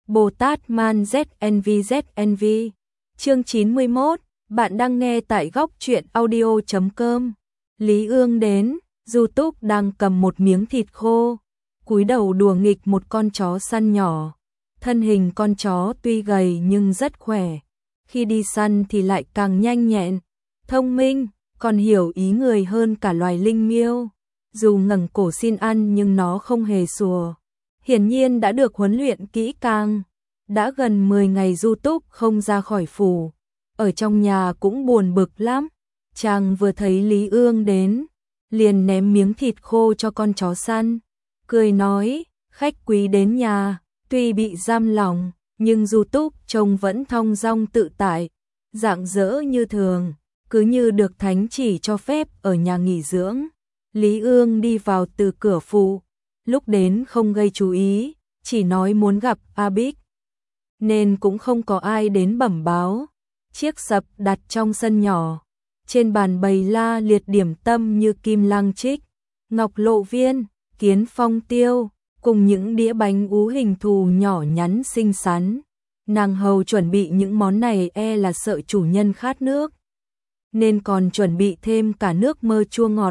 Bồ Tát Man ZNV. Chương 91, bạn đang nghe tại góc truyện audio.com. Lý Ương đến, Du Túc đang cầm một miếng thịt khô, cúi đầu đùa nghịch một con chó săn nhỏ. Thân hình con chó tuy gầy nhưng rất khỏe, khi đi săn thì lại càng nhanh nhẹn, thông minh, còn hiểu ý người hơn cả loài linh miêu. Dù ngẩng cổ xin ăn nhưng nó không hề sủa, hiển nhiên đã được huấn luyện kỹ càng. Đã gần 10 ngày Du Túc không ra khỏi phủ, ở trong nhà cũng buồn bực lắm. Chàng vừa thấy Lý Ương đến, liền ném miếng thịt khô cho con chó săn, cười nói, khách quý đến nhà, tuy bị giam lỏng, nhưng Du Túc trông vẫn thong dong tự tại, rạng rỡ như thường, cứ như được thánh chỉ cho phép ở nhà nghỉ dưỡng. Lý Ương đi vào từ cửa phụ, lúc đến không gây chú ý, chỉ nói muốn gặp A Bích, nên cũng không có ai đến bẩm báo. Chiếc sập đặt trong sân nhỏ, trên bàn bày la liệt điểm tâm như kim lang trích, ngọc lộ viên, kiến phong tiêu, cùng những đĩa bánh ú hình thù nhỏ nhắn xinh xắn. Nàng hầu chuẩn bị những món này là sợ chủ nhân khát nước, nên còn chuẩn bị thêm cả nước mơ chua ngọt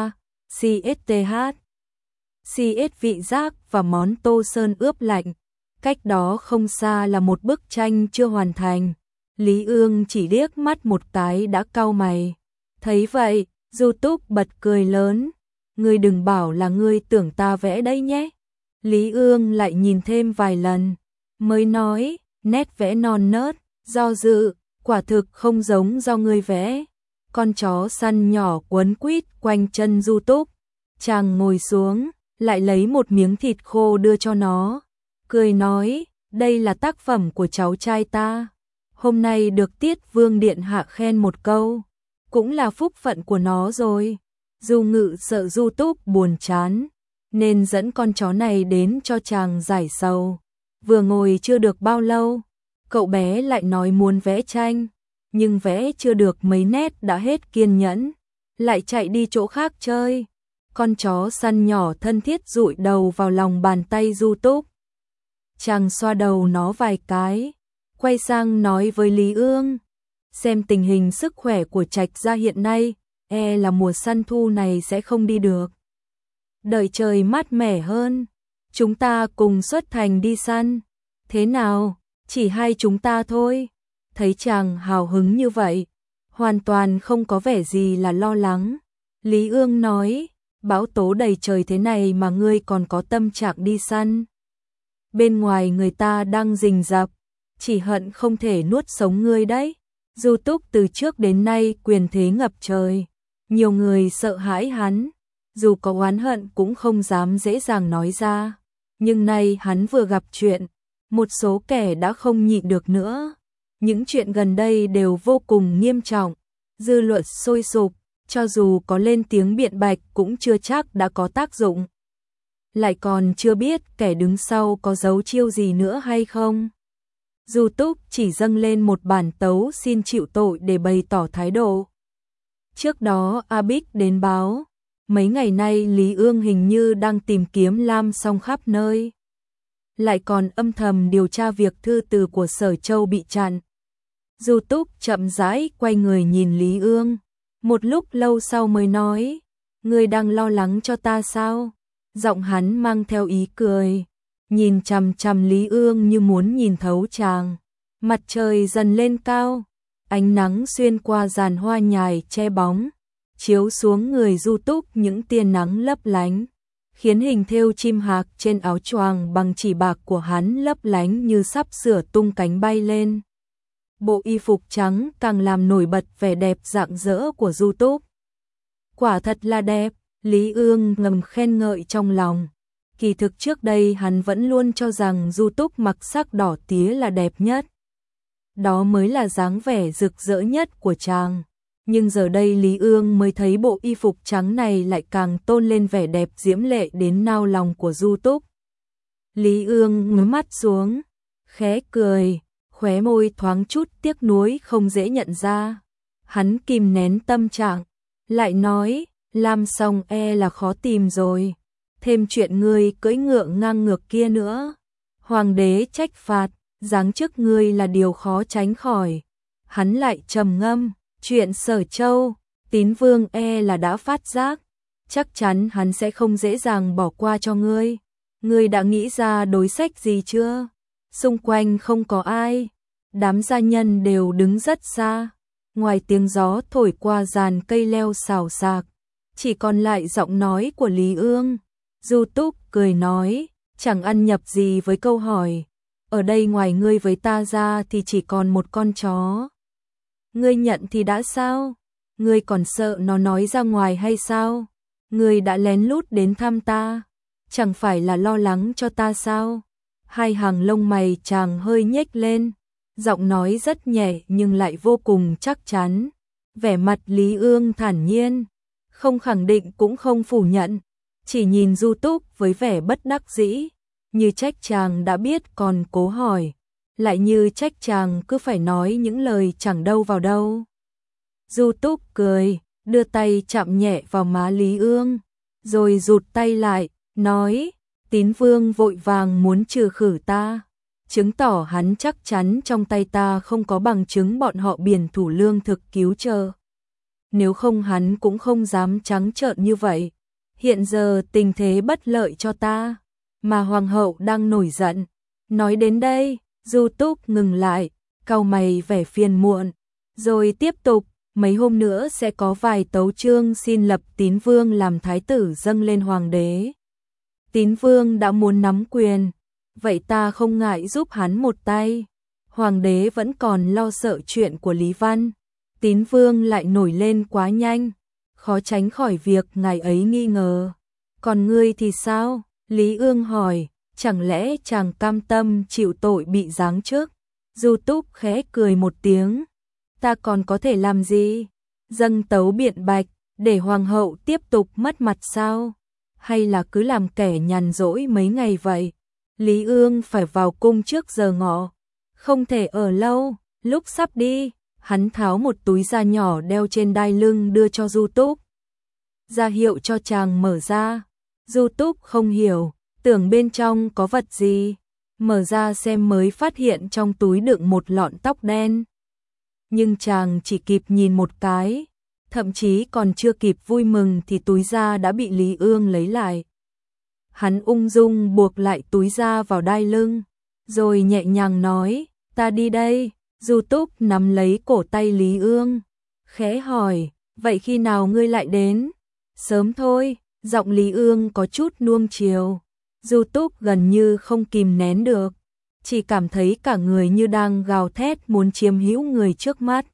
CSTH vị giác và món tô sơn ướp lạnh. Cách đó không xa là một bức tranh chưa hoàn thành. Lý Ương chỉ liếc mắt một cái đã cau mày. Thấy vậy, Du Túc bật cười lớn. Ngươi đừng bảo là ngươi tưởng ta vẽ đấy nhé. Lý Ương lại nhìn thêm vài lần, mới nói, nét vẽ non nớt, do dự, quả thực không giống do ngươi vẽ. Con chó săn nhỏ quấn quýt quanh chân Du Túc. Chàng ngồi xuống, lại lấy một miếng thịt khô đưa cho nó, cười nói, đây là tác phẩm của cháu trai ta. Hôm nay được Tiết Vương Điện Hạ khen một câu, cũng là phúc phận của nó rồi. Du Ngự sợ Du Túc buồn chán, nên dẫn con chó này đến cho chàng giải sầu. Vừa ngồi chưa được bao lâu, cậu bé lại nói muốn vẽ tranh, nhưng vẽ chưa được mấy nét đã hết kiên nhẫn, lại chạy đi chỗ khác chơi. Con chó săn nhỏ thân thiết dụi đầu vào lòng bàn tay Du Túc. Chàng xoa đầu nó vài cái, quay sang nói với Lý Ương, xem tình hình sức khỏe của Trạch gia hiện nay, là mùa săn thu này sẽ không đi được. Đợi trời mát mẻ hơn, chúng ta cùng xuất thành đi săn. Thế nào, chỉ hai chúng ta thôi. Thấy chàng hào hứng như vậy, hoàn toàn không có vẻ gì là lo lắng. Lý Ương nói, bão tố đầy trời thế này mà ngươi còn có tâm trạng đi săn. Bên ngoài người ta đang rình rập, chỉ hận không thể nuốt sống ngươi đấy. Du Túc từ trước đến nay quyền thế ngập trời, nhiều người sợ hãi hắn, dù có oán hận cũng không dám dễ dàng nói ra. Nhưng nay hắn vừa gặp chuyện, một số kẻ đã không nhịn được nữa. Những chuyện gần đây đều vô cùng nghiêm trọng, dư luận sôi sục, cho dù có lên tiếng biện bạch cũng chưa chắc đã có tác dụng. Lại còn chưa biết kẻ đứng sau có giấu chiêu gì nữa hay không. Du Túc chỉ dâng lên một bản tấu xin chịu tội để bày tỏ thái độ. Trước đó A Bích đến báo, mấy ngày nay Lý Ương hình như đang tìm kiếm Lam Song khắp nơi. Lại còn âm thầm điều tra việc thư từ của Sở Châu bị chặn. Du Túc chậm rãi quay người nhìn Lý Ương, một lúc lâu sau mới nói, ngươi đang lo lắng cho ta sao? Giọng hắn mang theo ý cười, nhìn chằm chằm Lý Ương như muốn nhìn thấu chàng. Mặt trời dần lên cao, ánh nắng xuyên qua giàn hoa nhài che bóng, chiếu xuống người Du Túc những tia nắng lấp lánh, khiến hình thêu chim hạc trên áo choàng bằng chỉ bạc của hắn lấp lánh như sắp sửa tung cánh bay lên. Bộ y phục trắng càng làm nổi bật vẻ đẹp rạng rỡ của Du Túc. Quả thật là đẹp, Lý Ương ngầm khen ngợi trong lòng. Kỳ thực trước đây hắn vẫn luôn cho rằng Du Túc mặc sắc đỏ tía là đẹp nhất. Đó mới là dáng vẻ rực rỡ nhất của chàng. Nhưng giờ đây Lý Ương mới thấy bộ y phục trắng này lại càng tôn lên vẻ đẹp diễm lệ đến nao lòng của Du Túc. Lý Ương ngước mắt xuống, khẽ cười, khóe môi thoáng chút tiếc nuối không dễ nhận ra. Hắn kìm nén tâm trạng, lại nói, Lam Song là khó tìm rồi. Thêm chuyện ngươi cưỡi ngựa ngang ngược kia nữa. Hoàng đế trách phạt, giáng chức ngươi là điều khó tránh khỏi. Hắn lại trầm ngâm, chuyện Sở Châu, Tín Vương là đã phát giác, chắc chắn hắn sẽ không dễ dàng bỏ qua cho ngươi. Ngươi đã nghĩ ra đối sách gì chưa? Xung quanh không có ai, đám gia nhân đều đứng rất xa, ngoài tiếng gió thổi qua giàn cây leo xào xạc, chỉ còn lại giọng nói của Lý Ương. Du Túc cười nói, chẳng ăn nhập gì với câu hỏi, ở đây ngoài ngươi với ta ra thì chỉ còn một con chó. Ngươi nhận thì đã sao? Ngươi còn sợ nó nói ra ngoài hay sao? Ngươi đã lén lút đến thăm ta, chẳng phải là lo lắng cho ta sao? Hai hàng lông mày chàng hơi nhếch lên, giọng nói rất nhẹ nhưng lại vô cùng chắc chắn. Vẻ mặt Lý Ương thản nhiên, không khẳng định cũng không phủ nhận, chỉ nhìn Du Túc với vẻ bất đắc dĩ, như trách chàng đã biết còn cố hỏi, lại như trách chàng cứ phải nói những lời chẳng đâu vào đâu. Du Túc cười, đưa tay chạm nhẹ vào má Lý Ương, rồi rụt tay lại, nói, Tín Vương vội vàng muốn trừ khử ta, chứng tỏ hắn chắc chắn trong tay ta không có bằng chứng bọn họ biển thủ lương thực cứu trợ. Nếu không hắn cũng không dám trắng trợn như vậy. Hiện giờ tình thế bất lợi cho ta, mà hoàng hậu đang nổi giận. Nói đến đây, Du Túc ngừng lại, cau mày vẻ phiền muộn, rồi tiếp tục, mấy hôm nữa sẽ có vài tấu chương xin lập Tín Vương làm thái tử dâng lên hoàng đế. Tín Vương đã muốn nắm quyền, vậy ta không ngại giúp hắn một tay. Hoàng đế vẫn còn lo sợ chuyện của Lý Văn, Tín Vương lại nổi lên quá nhanh, khó tránh khỏi việc ngài ấy nghi ngờ. Còn ngươi thì sao? Lý Ương hỏi, chẳng lẽ chàng cam tâm chịu tội bị giáng chức? Du Túc khẽ cười một tiếng, ta còn có thể làm gì? Dâng tấu biện bạch, để hoàng hậu tiếp tục mất mặt sao? Hay là cứ làm kẻ nhàn rỗi mấy ngày vậy? Lý Ương phải vào cung trước giờ ngọ, không thể ở lâu. Lúc sắp đi, hắn tháo một túi da nhỏ đeo trên đai lưng đưa cho Du Túc, ra hiệu cho chàng mở ra. Du Túc không hiểu, tưởng bên trong có vật gì, mở ra xem mới phát hiện trong túi đựng một lọn tóc đen. Nhưng chàng chỉ kịp nhìn một cái, thậm chí còn chưa kịp vui mừng thì túi da đã bị Lý Ương lấy lại. Hắn ung dung buộc lại túi da vào đai lưng, rồi nhẹ nhàng nói, ta đi đây. Du Túc nắm lấy cổ tay Lý Ương, khẽ hỏi, vậy khi nào ngươi lại đến? Sớm thôi, giọng Lý Ương có chút nuông chiều. Du Túc gần như không kìm nén được, chỉ cảm thấy cả người như đang gào thét muốn chiếm hữu người trước mắt.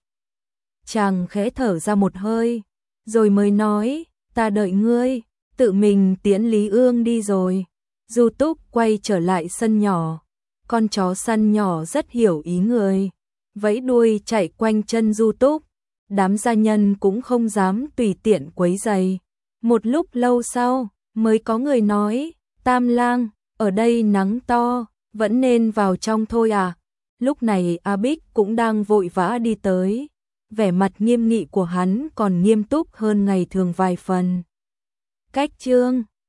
Chàng khẽ thở ra một hơi, rồi mới nói, ta đợi ngươi, tự mình tiễn Lý Ương đi rồi. Du Túc quay trở lại sân nhỏ, con chó săn nhỏ rất hiểu ý người, vẫy đuôi chạy quanh chân Du Túc, đám gia nhân cũng không dám tùy tiện quấy rầy. Một lúc lâu sau, mới có người nói, Tam Lang, ở đây nắng to, vẫn nên vào trong thôi à? Lúc này A Bích cũng đang vội vã đi tới, vẻ mặt nghiêm nghị của hắn còn nghiêm túc hơn ngày thường vài phần. Cách chương